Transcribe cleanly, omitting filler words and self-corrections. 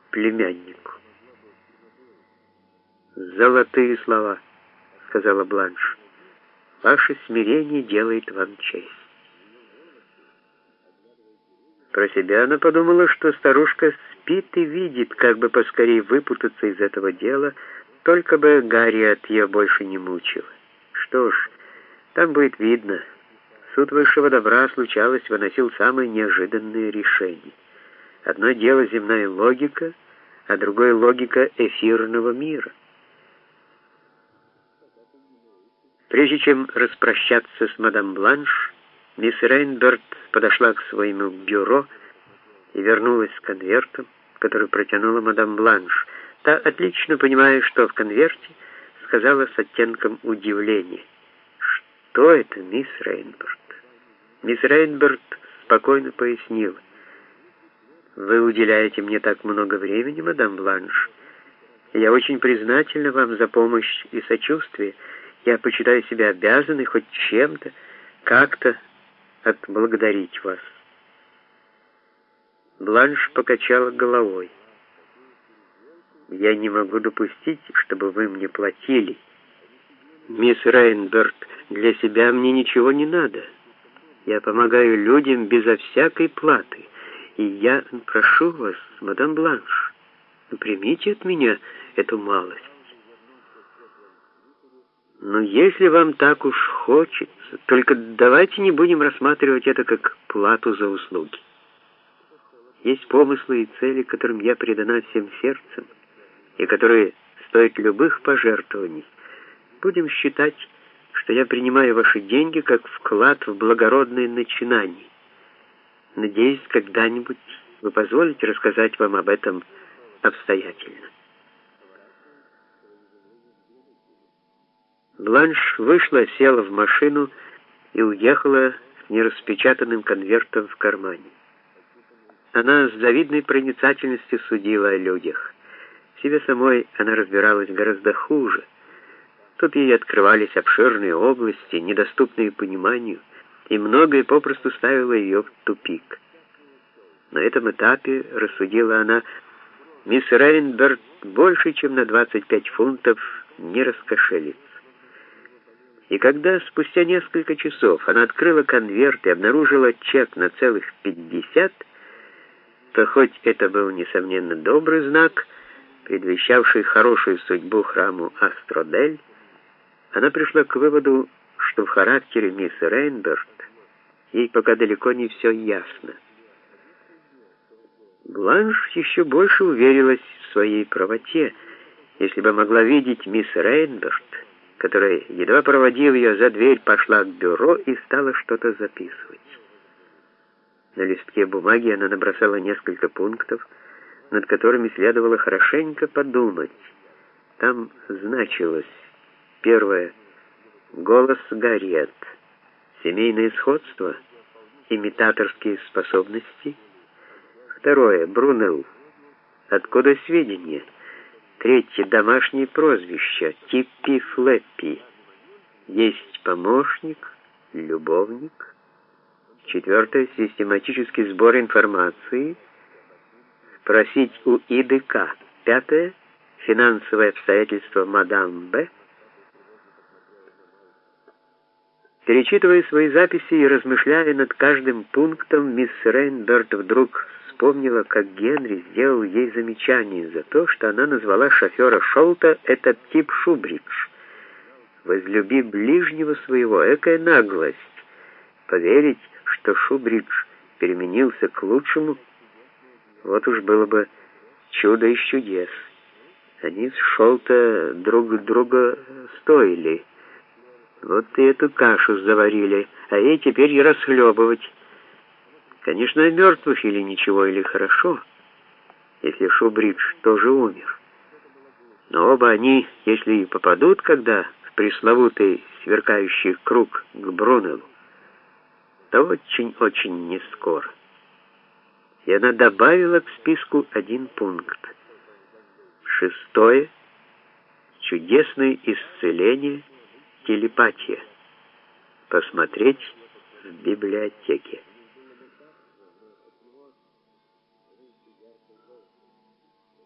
племяннику. «Золотые слова», — сказала Бланш. «Ваше смирение делает вам честь». Про себя она подумала, что старушка спит и видит, как бы поскорее выпутаться из этого дела, только бы Гарриет ее больше не мучила. Что ж, там будет видно. Суд высшего добра, случалось, выносил самые неожиданные решения. Одно дело земная логика, а другое логика эфирного мира. Прежде чем распрощаться с мадам Бланш, мисс Рейнберт подошла к своему бюро и вернулась с конвертом, который протянула мадам Бланш. Та, отлично понимая, что в конверте, сказала с оттенком удивления: «Что это, мисс Рейнберт?» Мисс Рейнберт спокойно пояснила: «Вы уделяете мне так много времени, мадам Бланш. Я очень признательна вам за помощь и сочувствие. Я почитаю себя обязанной хоть чем-то, как-то отблагодарить вас». Бланш покачала головой. «Я не могу допустить, чтобы вы мне платили. Мисс Рейнберт, для себя мне ничего не надо. Я помогаю людям безо всякой платы. И я прошу вас, мадам Бланш, примите от меня эту малость. Но если вам так уж хочется, только давайте не будем рассматривать это как плату за услуги. Есть помыслы и цели, которым я предана всем сердцем, и которые стоят любых пожертвований. Будем считать, что я принимаю ваши деньги как вклад в благородное начинание. Надеюсь, когда-нибудь вы позволите рассказать вам об этом обстоятельно». Бланш вышла, села в машину и уехала с нераспечатанным конвертом в кармане. Она с завидной проницательностью судила о людях. В себе самой она разбиралась гораздо хуже. Тут ей открывались обширные области, недоступные пониманию, и многое попросту ставило ее в тупик. На этом этапе, рассудила она, мисс Рейнберт больше, чем на 25 фунтов не раскошелится. И когда спустя несколько часов она открыла конверт и обнаружила чек на целых 50, то хоть это был, несомненно, добрый знак, предвещавший хорошую судьбу храму Астродель, она пришла к выводу, что в характере мисс Рейнберт ей пока далеко не все ясно. Бланш еще больше уверилась в своей правоте, если бы могла видеть мисс Рейнберт, которая, едва проводив ее за дверь, пошла к бюро и стала что-то записывать. На листке бумаги она набросала несколько пунктов, над которыми следовало хорошенько подумать. Там значилось: первое — голос Гарриет, семейное сходство, имитаторские способности. Второе — Брунелл, откуда сведения. Третье — домашнее прозвище, Типпи-Флэппи. Есть помощник, любовник. Четвертое — систематический сбор информации. Спросить у ИДК. Пятое — финансовые обстоятельства мадам Б. Перечитывая свои записи и размышляя над каждым пунктом, мисс Рейнберт вдруг вспомнила, как Генри сделал ей замечание за то, что она назвала шофера Шолта «этот тип Шубридж». Возлюби ближнего своего, экая наглость. Поверить, что Шубридж переменился к лучшему, вот уж было бы чудо из чудес. Они с Шолта друг друга стоили. Вот и эту кашу заварили, а ей теперь и расхлебывать. Конечно, о мертвых или ничего, или хорошо, если Шубридж тоже умер. Но оба они, если и попадут когда в пресловутый сверкающий круг к Брунеллу, то очень-очень не скоро. И она добавила к списку один пункт. Шестое. Чудесное исцеление, телепатия. Посмотреть в библиотеке.